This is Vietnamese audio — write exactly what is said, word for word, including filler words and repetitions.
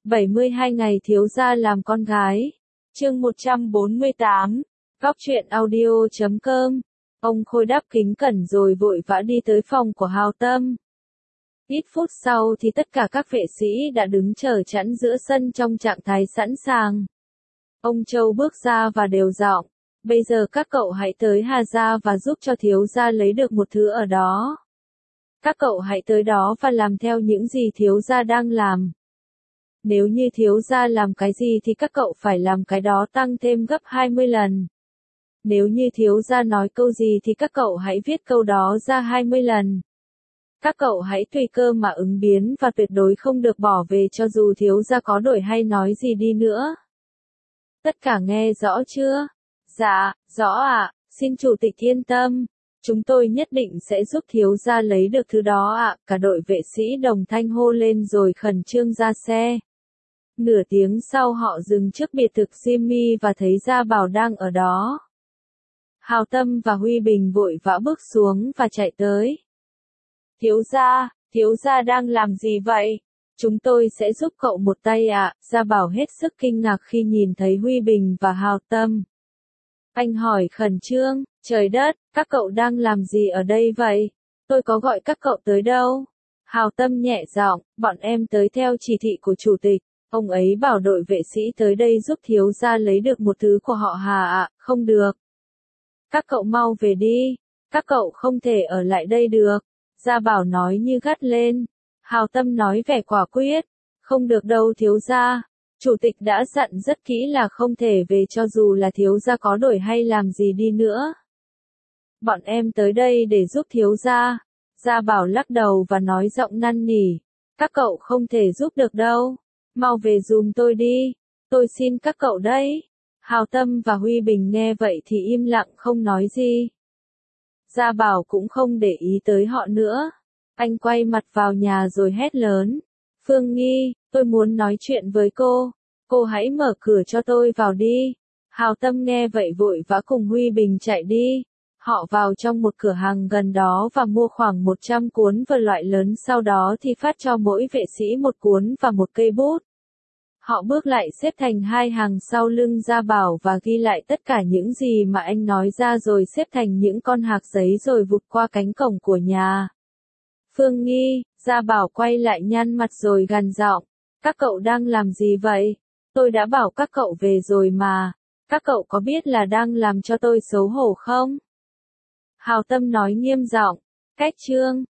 bảy mươi hai ngày thiếu gia làm con gái. Chương một trăm bốn mươi tám. Góc truyện audio chấm com. Ông Khôi đắp kính cẩn rồi vội vã đi tới phòng của Hào Tâm. Ít phút sau thì tất cả các vệ sĩ đã đứng chờ chẵn giữa sân trong trạng thái sẵn sàng. Ông Châu bước ra và đều giọng, bây giờ các cậu hãy tới Hà Gia và giúp cho thiếu gia lấy được một thứ ở đó. Các cậu hãy tới đó và làm theo những gì thiếu gia đang làm. Nếu như thiếu gia làm cái gì thì các cậu phải làm cái đó tăng thêm gấp hai mươi lần. Nếu như thiếu gia nói câu gì thì các cậu hãy viết câu đó ra hai mươi lần. Các cậu hãy tùy cơ mà ứng biến và tuyệt đối không được bỏ về cho dù thiếu gia có đổi hay nói gì đi nữa. Tất cả nghe rõ chưa? Dạ, rõ ạ, xin chủ tịch yên tâm. Chúng tôi nhất định sẽ giúp thiếu gia lấy được thứ đó ạ. Cả đội vệ sĩ đồng thanh hô lên rồi khẩn trương ra xe. Nửa tiếng sau họ dừng trước biệt thự Jimmy và thấy Gia Bảo đang ở đó. Hào Tâm và Huy Bình vội vã bước xuống và chạy tới. Thiếu gia, thiếu gia đang làm gì vậy? Chúng tôi sẽ giúp cậu một tay ạ. Gia Bảo hết sức kinh ngạc khi nhìn thấy Huy Bình và Hào Tâm. Anh hỏi khẩn trương, trời đất, các cậu đang làm gì ở đây vậy? Tôi có gọi các cậu tới đâu? Hào Tâm nhẹ giọng, bọn em tới theo chỉ thị của chủ tịch. Ông ấy bảo đội vệ sĩ tới đây giúp thiếu gia lấy được một thứ của họ Hà ạ, không được. Các cậu mau về đi, các cậu không thể ở lại đây được. Gia Bảo nói như gắt lên. Hào Tâm nói vẻ quả quyết, không được đâu thiếu gia. Chủ tịch đã dặn rất kỹ là không thể về cho dù là thiếu gia có đổi hay làm gì đi nữa. Bọn em tới đây để giúp thiếu gia. Gia Bảo lắc đầu và nói giọng năn nỉ. Các cậu không thể giúp được đâu. Mau về giùm tôi đi. Tôi xin các cậu đấy. Hào Tâm và Huy Bình nghe vậy thì im lặng không nói gì. Gia Bảo cũng không để ý tới họ nữa. Anh quay mặt vào nhà rồi hét lớn. Phương Nghi, tôi muốn nói chuyện với cô. Cô hãy mở cửa cho tôi vào đi. Hào Tâm nghe vậy vội vã cùng Huy Bình chạy đi. Họ vào trong một cửa hàng gần đó và mua khoảng một trăm cuốn vở loại lớn, sau đó thì phát cho mỗi vệ sĩ một cuốn và một cây bút. Họ bước lại xếp thành hai hàng sau lưng Gia Bảo và ghi lại tất cả những gì mà anh nói ra rồi xếp thành những con hạc giấy rồi vụt qua cánh cổng của nhà. Phương Nghi, Gia Bảo quay lại nhăn mặt rồi gằn giọng. Các cậu đang làm gì vậy? Tôi đã bảo các cậu về rồi mà. Các cậu có biết là đang làm cho tôi xấu hổ không? Hào Tâm nói nghiêm giọng. Cách trương,